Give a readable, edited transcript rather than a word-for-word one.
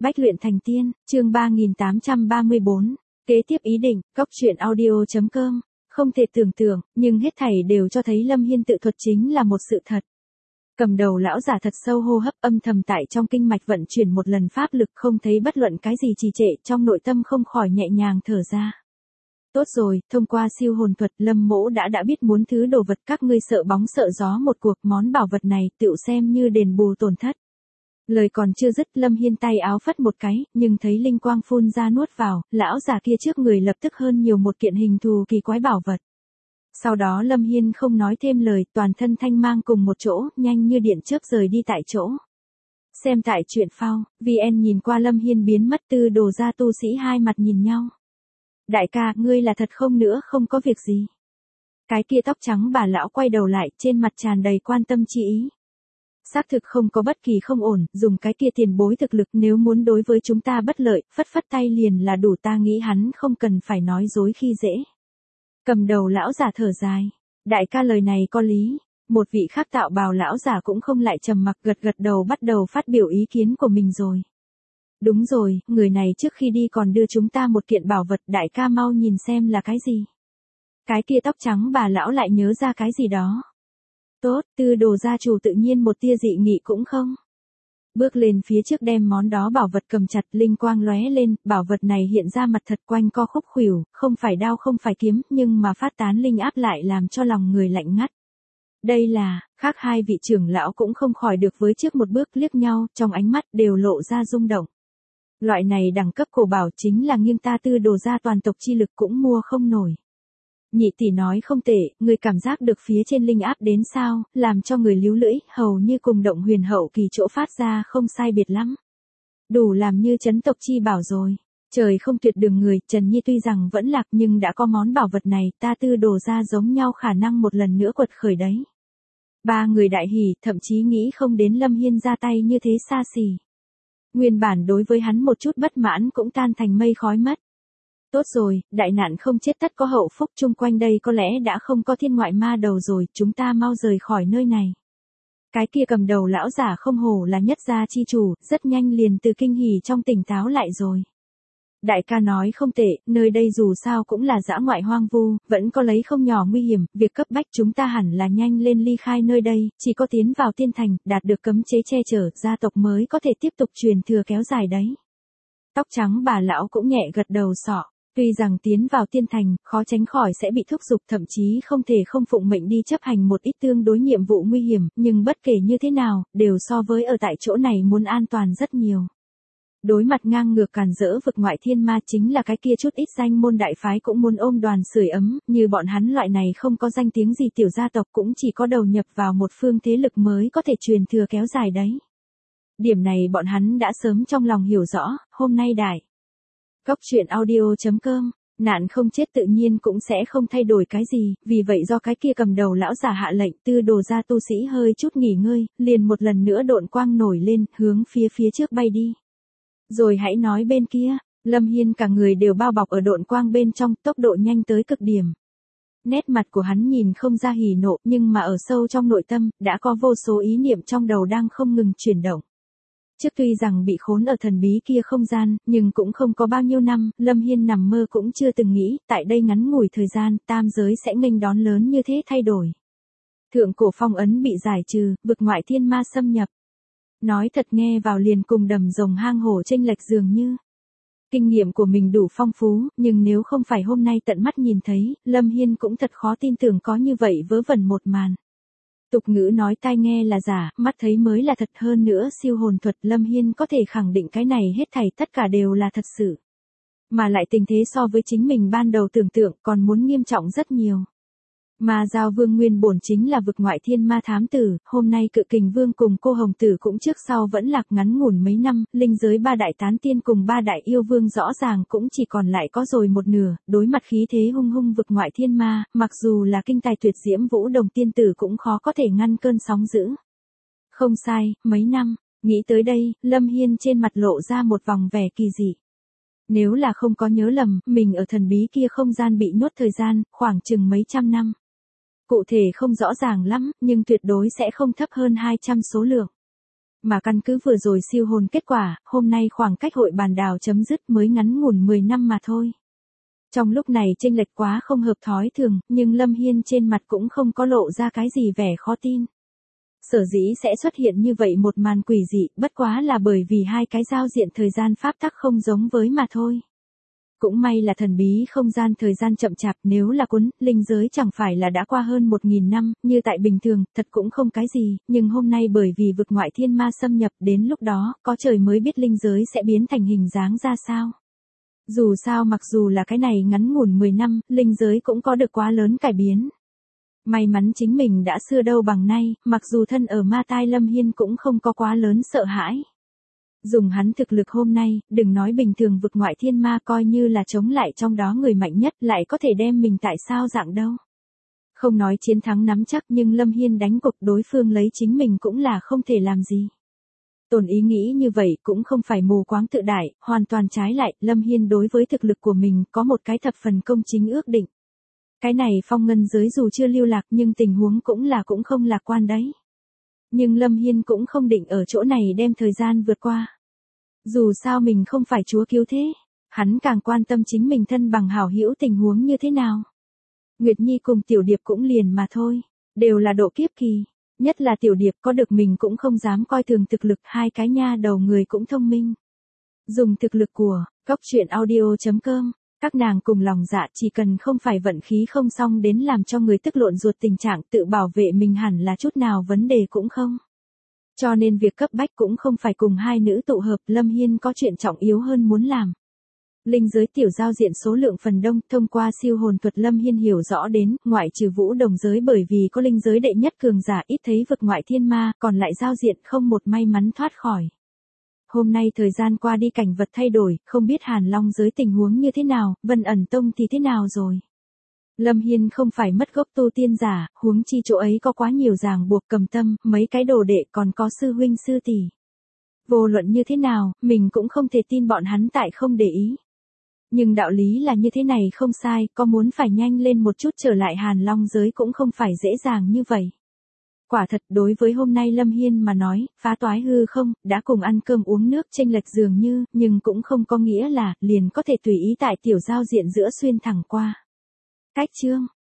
Bách luyện thành tiên, chương 3834. Kế tiếp ý định, góc truyện audio.com. Không thể tưởng tượng, nhưng hết thảy đều cho thấy Lâm Hiên tự thuật chính là một sự thật. Cầm đầu lão giả thật sâu hô hấp, âm thầm tại trong kinh mạch vận chuyển một lần pháp lực, không thấy bất luận cái gì trì trệ, trong nội tâm không khỏi nhẹ nhàng thở ra. Tốt rồi, thông qua siêu hồn thuật, Lâm mỗ đã biết muốn thứ đồ vật các ngươi sợ bóng sợ gió một cuộc, món bảo vật này tựu xem như đền bù tổn thất. Lời còn chưa dứt, Lâm Hiên tay áo phất một cái, nhưng thấy linh quang phun ra nuốt vào, lão già kia trước người lập tức hơn nhiều một kiện hình thù kỳ quái bảo vật. Sau đó Lâm Hiên không nói thêm lời, toàn thân thanh mang cùng một chỗ, nhanh như điện chớp rời đi tại chỗ. Xem tại truyện phao, VN nhìn qua Lâm Hiên biến mất, Tư Đồ gia tu sĩ hai mặt nhìn nhau. Đại ca, ngươi là thật không nữa, không có việc gì. Cái kia tóc trắng bà lão quay đầu lại, trên mặt tràn đầy quan tâm chi ý. Xác thực không có bất kỳ không ổn, dùng cái kia tiền bối thực lực nếu muốn đối với chúng ta bất lợi, phất phất tay liền là đủ, ta nghĩ hắn không cần phải nói dối khi dễ. Cầm đầu lão giả thở dài. Đại ca lời này có lý. Một vị khác tạo bào lão giả cũng không lại trầm mặc, gật gật đầu bắt đầu phát biểu ý kiến của mình rồi. Đúng rồi, người này trước khi đi còn đưa chúng ta một kiện bảo vật, đại ca mau nhìn xem là cái gì. Cái kia tóc trắng bà lão lại nhớ ra cái gì đó. Tốt, Tư Đồ gia chủ tự nhiên một tia dị nghị cũng không. Bước lên phía trước đem món đó bảo vật cầm chặt, linh quang lóe lên, bảo vật này hiện ra mặt thật quanh co khúc khuỷu, không phải đao không phải kiếm, nhưng mà phát tán linh áp lại làm cho lòng người lạnh ngắt. Đây là, khác hai vị trưởng lão cũng không khỏi được với trước một bước liếc nhau, trong ánh mắt đều lộ ra rung động. Loại này đẳng cấp cổ bảo chính là nghiêng ta Tư Đồ gia toàn tộc chi lực cũng mua không nổi. Nhị tỷ nói không tệ, người cảm giác được phía trên linh áp đến sao, làm cho người líu lưỡi, hầu như cùng động huyền hậu kỳ chỗ phát ra không sai biệt lắm. Đủ làm như chấn tộc chi bảo rồi. Trời không tuyệt đường người, Trần Nhi tuy rằng vẫn lạc nhưng đã có món bảo vật này, ta Tư Đồ gia giống nhau khả năng một lần nữa quật khởi đấy. Ba người đại hỉ, thậm chí nghĩ không đến Lâm Hiên ra tay như thế xa xỉ. Nguyên bản đối với hắn một chút bất mãn cũng tan thành mây khói mất. Tốt rồi, đại nạn không chết tất có hậu phúc, chung quanh đây có lẽ đã không có thiên ngoại ma đầu rồi, chúng ta mau rời khỏi nơi này. Cái kia cầm đầu lão giả không hổ là nhất gia chi chủ, rất nhanh liền từ kinh hỉ trong tỉnh táo lại rồi. Đại ca nói không tệ, nơi đây dù sao cũng là dã ngoại hoang vu, vẫn có lấy không nhỏ nguy hiểm, việc cấp bách chúng ta hẳn là nhanh lên ly khai nơi đây, chỉ có tiến vào tiên thành, đạt được cấm chế che chở, gia tộc mới có thể tiếp tục truyền thừa kéo dài đấy. Tóc trắng bà lão cũng nhẹ gật đầu sọ. Tuy rằng tiến vào tiên thành, khó tránh khỏi sẽ bị thúc giục, thậm chí không thể không phụng mệnh đi chấp hành một ít tương đối nhiệm vụ nguy hiểm, nhưng bất kể như thế nào, đều so với ở tại chỗ này muốn an toàn rất nhiều. Đối mặt ngang ngược càn rỡ vực ngoại thiên ma chính là cái kia chút ít danh môn đại phái cũng muốn ôm đoàn sưởi ấm, như bọn hắn loại này không có danh tiếng gì tiểu gia tộc cũng chỉ có đầu nhập vào một phương thế lực mới có thể truyền thừa kéo dài đấy. Điểm này bọn hắn đã sớm trong lòng hiểu rõ, hôm nay đại. Góc truyện audio.com, nạn không chết tự nhiên cũng sẽ không thay đổi cái gì, vì vậy do cái kia cầm đầu lão giả hạ lệnh, Tư Đồ gia tu sĩ hơi chút nghỉ ngơi, liền một lần nữa độn quang nổi lên, hướng phía trước bay đi. Rồi hãy nói bên kia, Lâm Hiên cả người đều bao bọc ở độn quang bên trong, tốc độ nhanh tới cực điểm. Nét mặt của hắn nhìn không ra hỉ nộ, nhưng mà ở sâu trong nội tâm, đã có vô số ý niệm trong đầu đang không ngừng chuyển động. Trước tuy rằng bị khốn ở thần bí kia không gian, nhưng cũng không có bao nhiêu năm, Lâm Hiên nằm mơ cũng chưa từng nghĩ, tại đây ngắn ngủi thời gian, tam giới sẽ nghênh đón lớn như thế thay đổi. Thượng cổ phong ấn bị giải trừ, vực ngoại thiên ma xâm nhập. Nói thật nghe vào liền cùng đầm rồng hang hổ chênh lệch dường như. Kinh nghiệm của mình đủ phong phú, nhưng nếu không phải hôm nay tận mắt nhìn thấy, Lâm Hiên cũng thật khó tin tưởng có như vậy vớ vẩn một màn. Tục ngữ nói tai nghe là giả, mắt thấy mới là thật, hơn nữa siêu hồn thuật Lâm Hiên có thể khẳng định cái này hết thảy tất cả đều là thật sự. Mà lại tình thế so với chính mình ban đầu tưởng tượng còn muốn nghiêm trọng rất nhiều. Mà Giao Vương nguyên bổn chính là vực ngoại thiên ma thám tử, hôm nay Cự Kình Vương cùng cô Hồng Tử cũng trước sau vẫn lạc ngắn ngủn mấy năm, linh giới ba đại tán tiên cùng ba đại yêu vương rõ ràng cũng chỉ còn lại có rồi một nửa, đối mặt khí thế hung hung vực ngoại thiên ma, mặc dù là kinh tài tuyệt diễm Vũ Đồng tiên tử cũng khó có thể ngăn cơn sóng dữ. Không sai, mấy năm, nghĩ tới đây, Lâm Hiên trên mặt lộ ra một vòng vẻ kỳ dị. Nếu là không có nhớ lầm, mình ở thần bí kia không gian bị nhốt thời gian, khoảng chừng mấy trăm năm. Cụ thể không rõ ràng lắm, nhưng tuyệt đối sẽ không thấp hơn 200 số lượng. Mà căn cứ vừa rồi siêu hồn kết quả, hôm nay khoảng cách hội bàn đào chấm dứt mới ngắn ngủn 10 năm mà thôi. Trong lúc này chênh lệch quá không hợp thói thường, nhưng Lâm Hiên trên mặt cũng không có lộ ra cái gì vẻ khó tin. Sở dĩ sẽ xuất hiện như vậy một màn quỷ dị, bất quá là bởi vì hai cái giao diện thời gian pháp tắc không giống với mà thôi. Cũng may là thần bí không gian thời gian chậm chạp, nếu là cuốn, linh giới chẳng phải là đã qua hơn 1000 năm, như tại bình thường, thật cũng không cái gì, nhưng hôm nay bởi vì vực ngoại thiên ma xâm nhập, đến lúc đó, có trời mới biết linh giới sẽ biến thành hình dáng ra sao. Dù sao mặc dù là cái này ngắn ngủn 10 năm, linh giới cũng có được quá lớn cải biến. May mắn chính mình đã xưa đâu bằng nay, mặc dù thân ở ma tai Lâm Hiên cũng không có quá lớn sợ hãi. Dùng hắn thực lực hôm nay, đừng nói bình thường vực ngoại thiên ma coi như là chống lại trong đó người mạnh nhất lại có thể đem mình tại sao dạng đâu. Không nói chiến thắng nắm chắc nhưng Lâm Hiên đánh cục đối phương lấy chính mình cũng là không thể làm gì. Tổn ý nghĩ như vậy cũng không phải mù quáng tự đại, hoàn toàn trái lại, Lâm Hiên đối với thực lực của mình có một cái thập phần công chính ước định. Cái này phong ngân giới dù chưa lưu lạc nhưng tình huống cũng không lạc quan đấy. Nhưng Lâm Hiên cũng không định ở chỗ này đem thời gian vượt qua. Dù sao mình không phải chúa cứu thế, hắn càng quan tâm chính mình thân bằng hảo hữu tình huống như thế nào. Nguyệt Nhi cùng Tiểu Điệp cũng liền mà thôi, đều là độ kiếp kỳ, nhất là Tiểu Điệp có được mình cũng không dám coi thường thực lực, hai cái nha đầu người cũng thông minh. Dùng thực lực của coctruyện.audio.com, các nàng cùng lòng dạ chỉ cần không phải vận khí không xong đến làm cho người tức lộn ruột tình trạng tự bảo vệ mình hẳn là chút nào vấn đề cũng không. Cho nên việc cấp bách cũng không phải cùng hai nữ tụ hợp, Lâm Hiên có chuyện trọng yếu hơn muốn làm. Linh giới tiểu giao diện số lượng phần đông, thông qua siêu hồn thuật Lâm Hiên hiểu rõ đến, ngoại trừ Vũ Đồng giới bởi vì có linh giới đệ nhất cường giả ít thấy vực ngoại thiên ma, còn lại giao diện không một may mắn thoát khỏi. Hôm nay thời gian qua đi cảnh vật thay đổi, không biết Hàn Long giới tình huống như thế nào, Vân Ẩn Tông thì thế nào rồi. Lâm Hiên không phải mất gốc tu tiên giả, huống chi chỗ ấy có quá nhiều ràng buộc cầm tâm, mấy cái đồ đệ còn có sư huynh sư tỷ. Vô luận như thế nào, mình cũng không thể tin bọn hắn tại không để ý. Nhưng đạo lý là như thế này không sai, có muốn phải nhanh lên một chút trở lại Hàn Long giới cũng không phải dễ dàng như vậy. Quả thật đối với hôm nay Lâm Hiên mà nói, phá toái hư không, đã cùng ăn cơm uống nước chênh lệch dường như, nhưng cũng không có nghĩa là, liền có thể tùy ý tại tiểu giao diện giữa xuyên thẳng qua. Cách chương